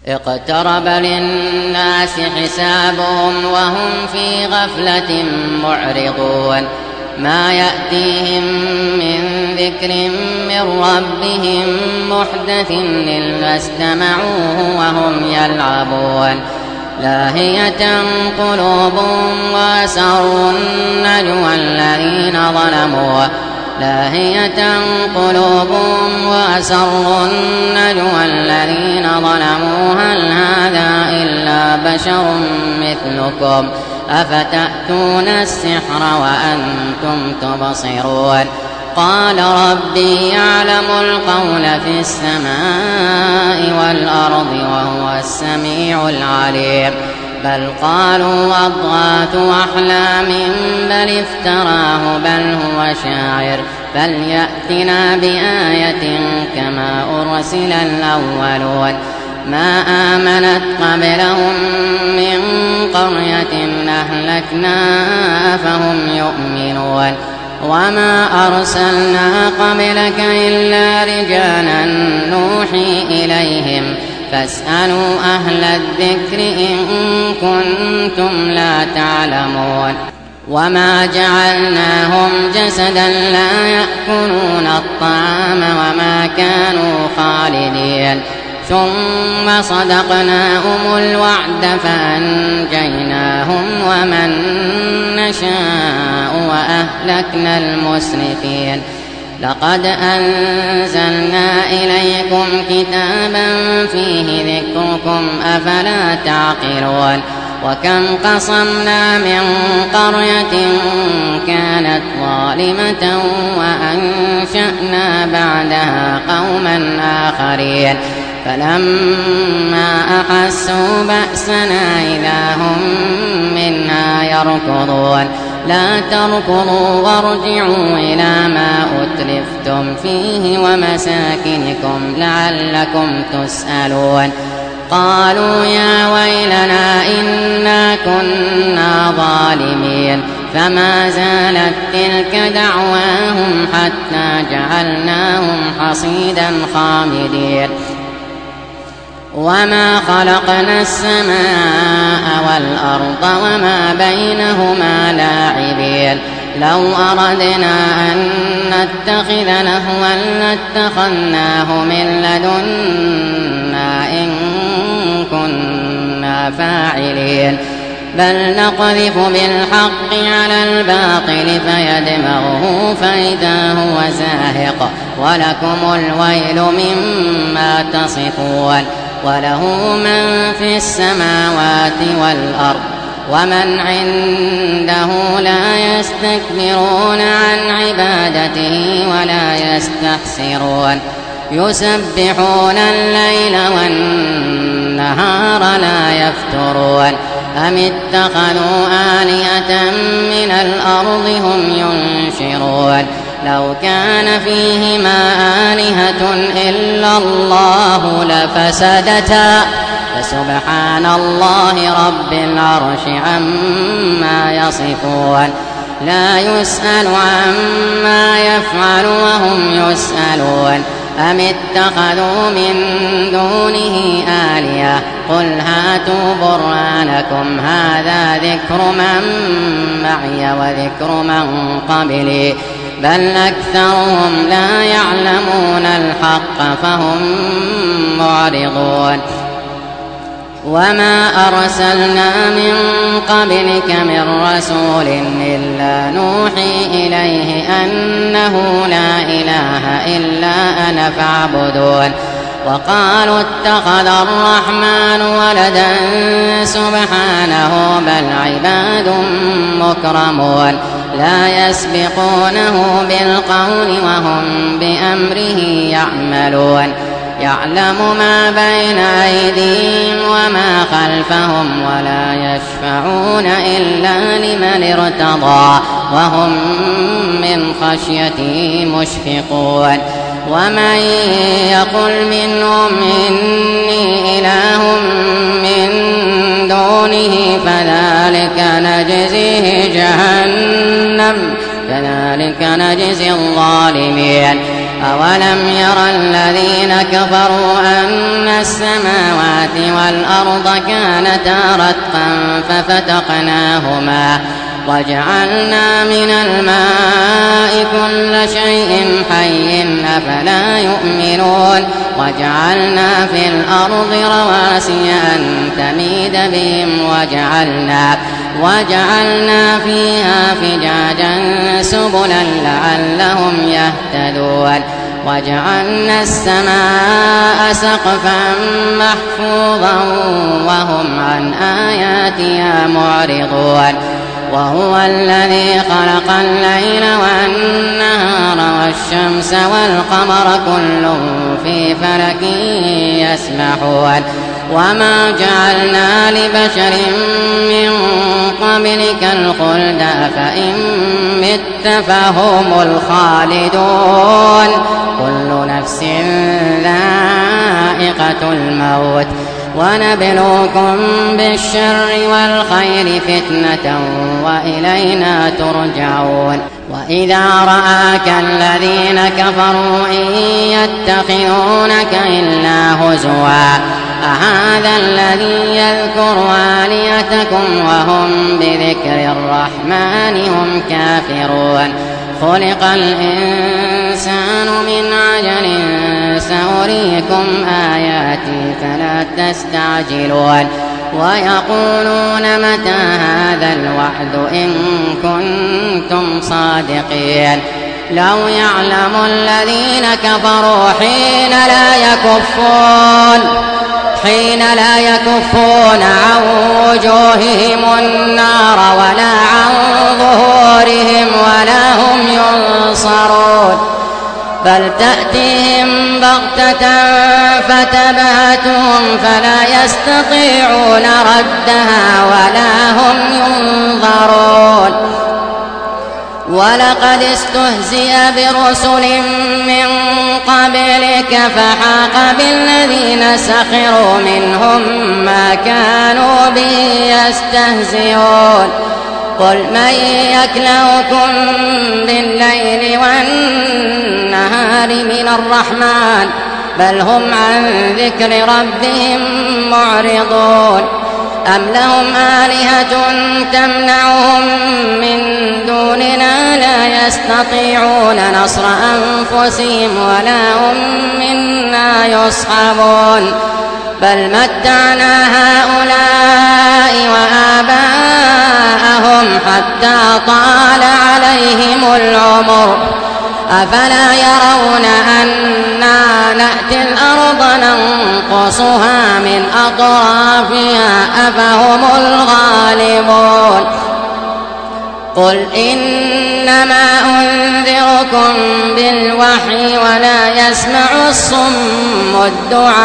اقترب للناس حسابهم وهم في غفلة معرضون ما يأتيهم من ذكر من ربهم محدث إلا استمعوه وهم يلعبون لاهية قلوبهم وأسروا النجوى الذين ظلموا هل هذا إلا بشر مثلكم أفتأتون السحر وأنتم تبصرون قال ربي يعلم القول في السماء والأرض وهو السميع العليم بل قالوا أضغاث أحلام بل افتراه بل هو شاعر فليأتنا بآية كما أرسل الأولون ما آمنت قبلهم من قرية أهلكناها فهم يؤمنون وما أرسلنا قبلك إلا رجالا نوحي إليهم فاسألوا أهل الذكر إن كنتم لا تعلمون وما جعلناهم جسدا لا يأكلون الطعام وما كانوا خالدين ثم صدقناهم الوعد فأنجيناهم ومن نشاء وأهلكنا المسرفين لقد أنزلنا إليكم كتابا فيه ذكركم أفلا تعقلون وكم قصمنا من قرية كانت ظالمة وأنشأنا بعدها قوما آخرين فلما أحسوا بأسنا إذا هم منها يركضون لا تركضوا وارجعوا إلى ما أتلفتم فيه ومساكنكم لعلكم تسألون قالوا يا ويلنا إنا كنا ظالمين فما زالت تلك دعواهم حتى جعلناهم حصيدا خامدين وما خلقنا السماء والأرض وما بينهما لاعبين لو أردنا أن نتخذ لهوا لاتخذناه من لدنا إن كنا فاعلين بل نقذف بالحق على الباطل فيدمغه فإذا هو زاهق ولكم الويل مما تصفون وله من في السماوات والأرض ومن عنده لا يستكبرون عن عبادته ولا يستحسرون يسبحون الليل والنهار لا يفترون أم اتخذوا آلهة من الأرض هم ينشرون لو كان فيهما آلهة إلا الله لفسدتا فسبحان الله رب العرش عما يصفون لا يسأل عما يفعل وهم يسألون أم اتخذوا من دونه آلهة قل هاتوا برهانكم هذا ذكر من معي وذكر من قبلي بل أكثرهم لا يعلمون الحق فهم معرضون وما أرسلنا من قبلك من رسول إلا نوحي إليه أنه لا إله إلا أنا فاعبدون وقالوا اتخذ الرحمن ولدا سبحانه بل عباد مكرمون لا يسبقونه بالقول وهم بأمره يعملون يعلم ما بين أيديهم وما خلفهم ولا يشفعون إلا لمن ارتضى وهم من خشيته مشفقون ومن يقل منهم إني إله من دونه فذلك نجزيه جهنم كذلك نجزي الظالمين أولم ير الذين كفروا أن السماوات والأرض كانتا رتقا ففتقناهما وجعلنا من الماء كل شيء حي أفلا يؤمنون وجعلنا في الأرض رواسي أن تميد بهم وجعلنا فيها فجاجا سبلا لعلهم يهتدون وجعلنا السماء سقفا محفوظا وهم عن آياتها معرضون وهو الذي خلق الليل والنهار والشمس والقمر كل في فلك يسبحون وما جعلنا لبشر من قبلك الخلد أفإن مت فهم الخالدون كل نفس ذائقة الموت ونبلوكم بالشر والخير فتنة وإلينا ترجعون وإذا رآك الذين كفروا إن يتخذونك إلا هزوا أهذا الذي يذكر آلهتكم وهم بذكر الرحمن هم كافرون خلق الإنسان من عجل سأريكم آياتي فلا تستعجلون ويقولون متى هذا الوعد إن كنتم صادقين لو يعلم الذين كفروا حين لا يكفون عن وجوههم النار ولا عن ظهورهم ولا هم ينصرون بل تأتيهم بغتة فتبهتهم فلا يستطيعون ردها ولا هم ينظرون ولقد استهزئ برسل من قبلك فحاق بالذين سخروا منهم ما كانوا به يستهزئون قل من يكلؤكم بالليل والنهار من الرحمن بل هم عن ذكر ربهم معرضون أم لهم آلهة تمنعهم من دوننا لا يستطيعون نصر أنفسهم ولا هم منا يصحبون بل متعنا هؤلاء وآباءهم حتى طال عليهم العمر أفلا يرون أنا نأتي الأرض ننقصها من أطرافها أفهم الغالبون قل إنما أنذركم بالوحي ولا يسمع الصم الدعاء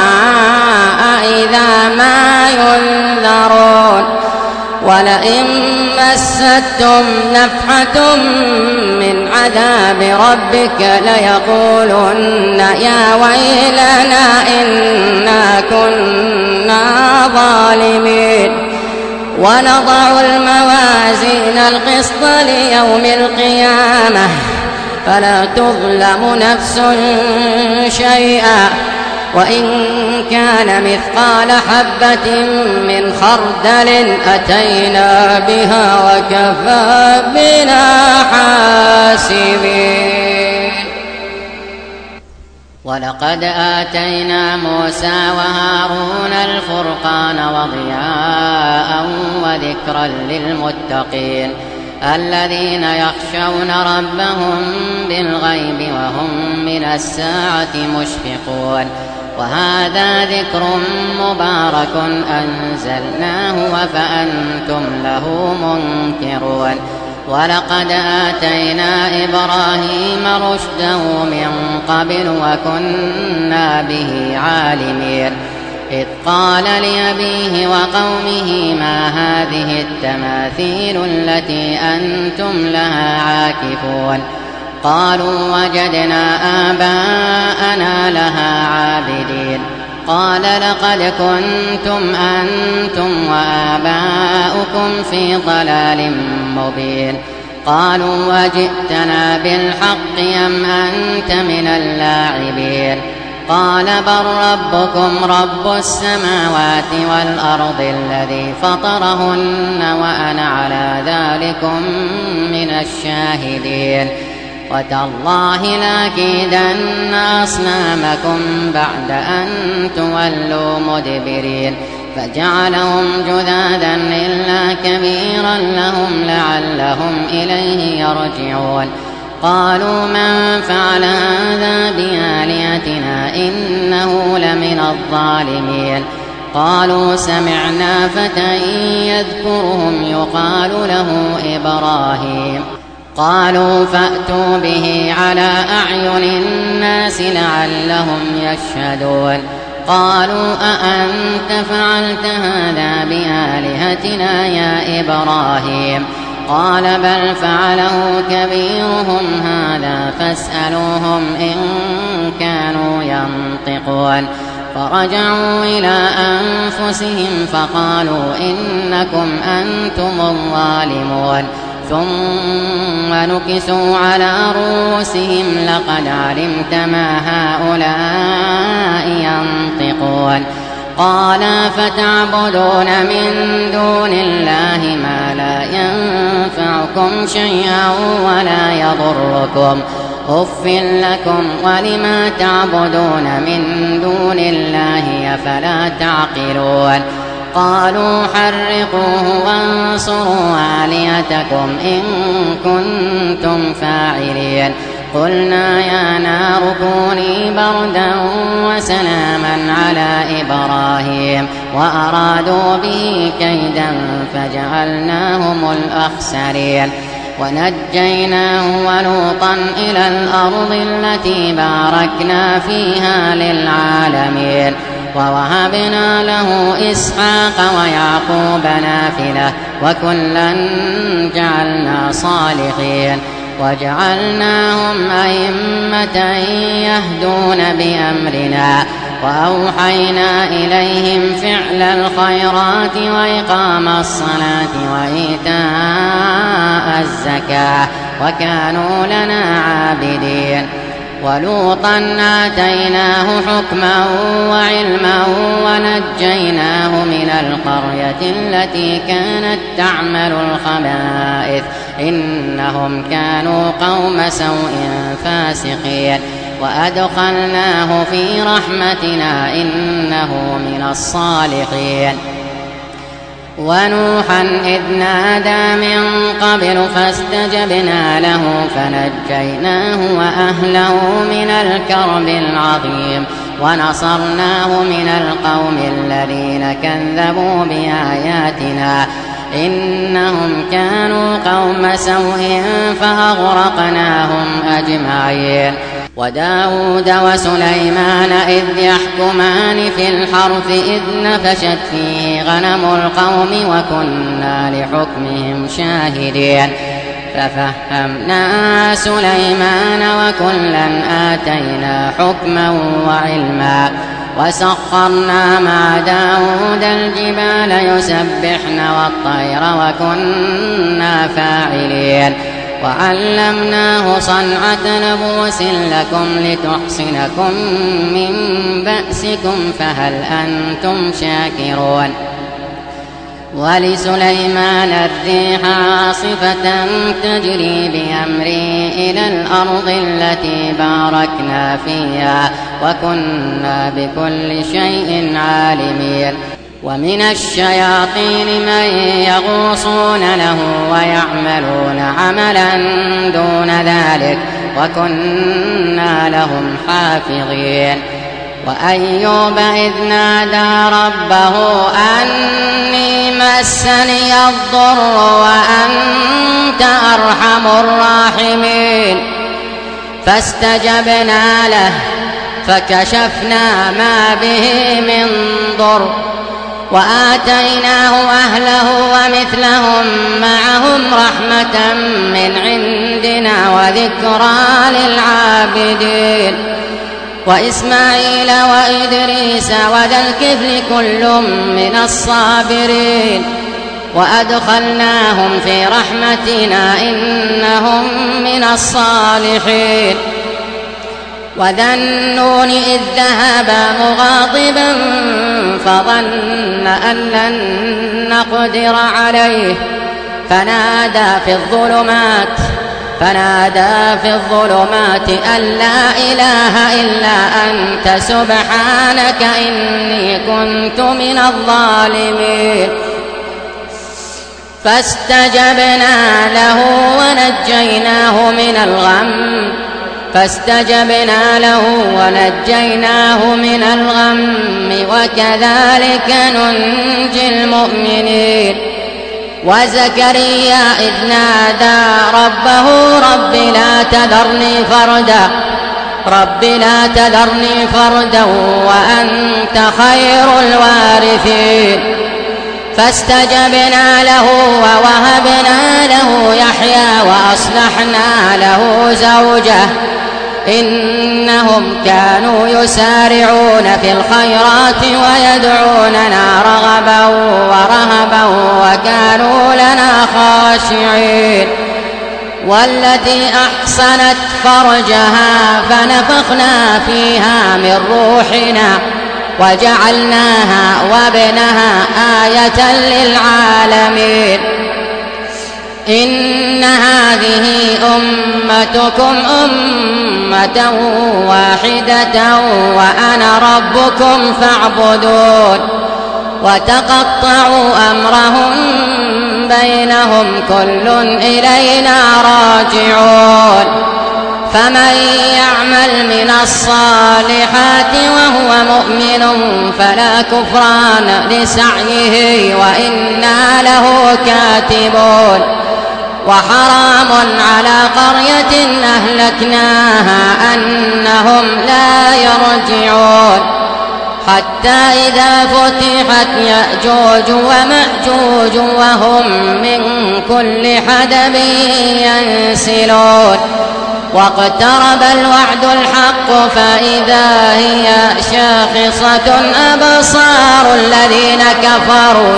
إذا ما ينذرون ولئن مستم نفحة من عذاب ربك ليقولن يا ويلنا إنا كنا ظالمين ونضع الموازين القسط ليوم القيامة فلا تظلم نفس شيئا وإن كان مثقال حبة من خردل أتينا بها وكفى بنا حاسبين ولقد آتينا موسى وهارون الفرقان وضياء وذكرا للمتقين الذين يخشون ربهم بالغيب وهم من الساعة مشفقون وهذا ذكر مبارك أنزلناه وفأنتم له منكرون ولقد آتينا إبراهيم رشده من قبل وكنا به عالمين إذ قال لأبيه وقومه ما هذه التماثيل التي أنتم لها عاكفون قالوا وجدنا آباءنا لها عابدين قال لقد كنتم أنتم وآباؤكم في ضلال مبين قالوا وجئتنا بالحق أم أنت من اللاعبين قال بل ربكم رب السماوات والأرض الذي فطرهن وأنا على ذلكم من الشاهدين وتالله لأكيدن أصنامكم بعد أن تولوا مدبرين فجعلهم جذاذا إلا كبيرا لهم لعلهم إليه يرجعون قالوا من فعل هذا بآلهتنا إنه لمن الظالمين قالوا سمعنا فتى يذكرهم يقال له إبراهيم قالوا فأتوا به على أعين الناس لعلهم يشهدون قالوا أأنت فعلت هذا بآلهتنا يا إبراهيم قال بل فعله كبيرهم هذا فاسألوهم إن كانوا ينطقون فرجعوا إلى أنفسهم فقالوا إنكم أنتم الظالمون ثم نكسوا على رؤوسهم لقد علمت ما هؤلاء ينطقون قال فتعبدون من دون الله ما لا ينفعكم شيئا ولا يضركم أف لكم ولما تعبدون من دون الله أفلا تعقلون قالوا حرقوه وانصروا آلهتكم إن كنتم فاعلين قلنا يا نار كوني بردا وسلاما على إبراهيم وأرادوا به كيدا فجعلناهم الأخسرين ونجيناه ولوطا إلى الأرض التي باركنا فيها للعالمين ووهبنا له إسحاق ويعقوب نافلة وكلا جعلنا صالحين وجعلناهم أئمة يهدون بأمرنا وأوحينا إليهم فعل الخيرات وإقام الصلاة وإيتاء الزكاة وكانوا لنا عابدين ولوطا آتيناه حكما وعلما ونجيناه من القرية التي كانت تعمل الخبائث إنهم كانوا قوم سوء فاسقين وأدخلناه في رحمتنا إنه من الصالحين ونوحا إذ نادى من قبل فاستجبنا له فنجيناه وأهله من الكرب العظيم ونصرناه من القوم الذين كذبوا بآياتنا إنهم كانوا قوم سوء فأغرقناهم أجمعين وداود وسليمان إذ يحكمان في الحرث إذ نفشت فيه غنم القوم وكنا لحكمهم شاهدين ففهمنا سليمان وكلا آتينا حكما وعلما وسخرنا مع داود الجبال يسبحن والطير وكنا فاعلين وعلمناه صنعة لبوس لكم لتحصنكم من بأسكم فهل أنتم شاكرون ولسليمان الريح عاصفة تجري بأمره إلى الأرض التي باركنا فيها وكنا بكل شيء عالمين ومن الشياطين من يغوصون له ويعملون عملا دون ذلك وكنا لهم حافظين وأيوب إذ نادى ربه أني مسني الضر وأنت أرحم الراحمين فاستجبنا له فكشفنا ما به من ضر وآتيناه أهله ومثلهم معهم رحمة من عندنا وذكرى للعابدين وإسماعيل وإدريس وذا الكفل كل من الصابرين وأدخلناهم في رحمتنا إنهم من الصالحين. وذا النون إذ ذهب مغاضبا فظن أن لن نقدر عليه فنادى في الظلمات أن لا إله إلا أنت سبحانك إني كنت من الظالمين. فاستجبنا له ونجيناه من الغم وكذلك ننجي المؤمنين. وزكريا إذ نادى ربه رب لا تذرني فردا وأنت خير الوارثين. فاستجبنا له ووهبنا له يحيى وأصلحنا له زوجه إنهم كانوا يسارعون في الخيرات ويدعوننا رغبا ورهبا وكانوا لنا خاشعين. والتي أحصنت فرجها فنفخنا فيها من روحنا وجعلناها وابنها آية للعالمين. إن هذه أمتكم أمة واحدة وأنا ربكم فاعبدون. وتقطعوا أمرهم بينهم كل إلينا راجعون. فمن يعمل من الصالحات وهو مؤمن فلا كفران لسعيه وإنا له كاتبون. وحرام على قرية أهلكناها أنهم لا يرجعون. حتى إذا فتحت يأجوج ومأجوج وهم من كل حدب ينسلون. واقترب الوعد الحق فإذا هي شاخصة أبصار الذين كفروا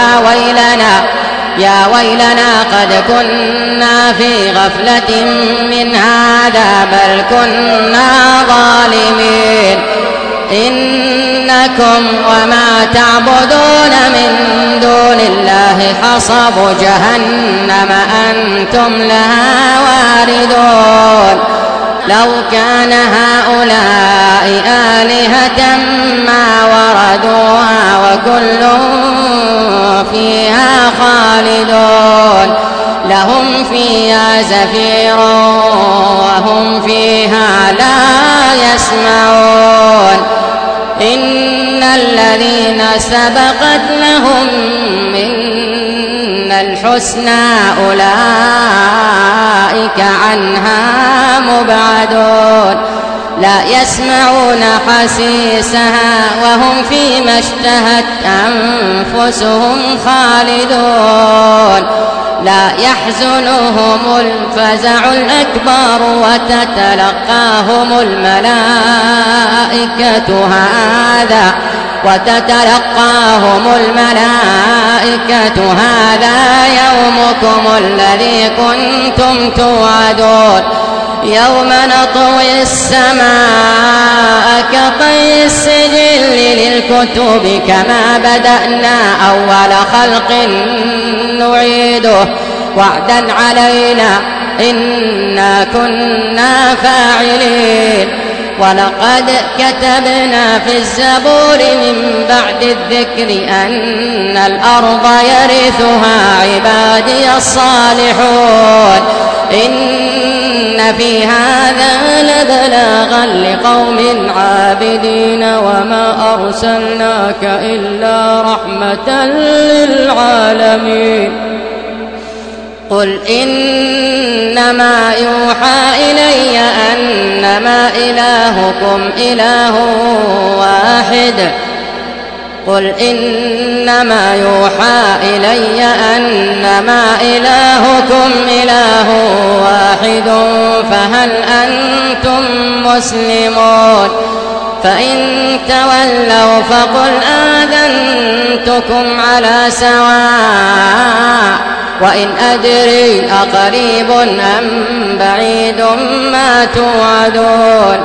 يا ويلنا قد كنا في غفلة من هذا بل كنا ظالمين. إنكم وما تعبدون من دون الله حصب جهنم أنتم لها واردون. لو كان هؤلاء آلهة ما وردوها وكل فيها خالدون. لهم فيها زفير وهم فيها لا يسمعون. إن الذين سبقت لهم منا الحسنى أولئك عنها مبعدون. لا يسمعون حسيسها وهم فيما اشتهت أنفسهم خالدون. لا يحزنهم الفزع الأكبر وتتلقاهم الملائكة هذا يومكم الذي كنتم توعدون. يوم نطوي السماء كطي السجل للكتب كما بدأنا أول خلق نعيده وعدا علينا إنا كنا فاعلين. ولقد كتبنا في الزبور من بعد الذكر أن الأرض يرثها عبادي الصالحون. إن في هذا لبلاغا لقوم عابدين وما أرسلناك إلا رحمة للعالمين. قل إنما يوحى إلي أنما إلهكم إله واحد. قل إنما يوحى إلي أنما إلهكم إله واحد فهل أنتم مسلمون؟ فإن تولوا فقل آذنتكم أعدكم على سواء وإن أدري أقريب أم بعيد ما توعدون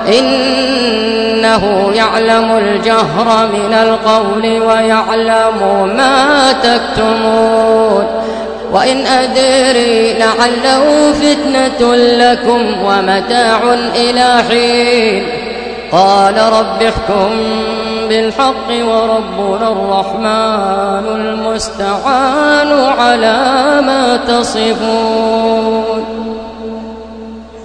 إنه يعلم الجهر من القول ويعلم ما تكتمون وإن أدري لعله فتنة لكم ومتاع إلى حين قال رب احكم بالحق وربنا الرحمن المستعان على ما تصفون.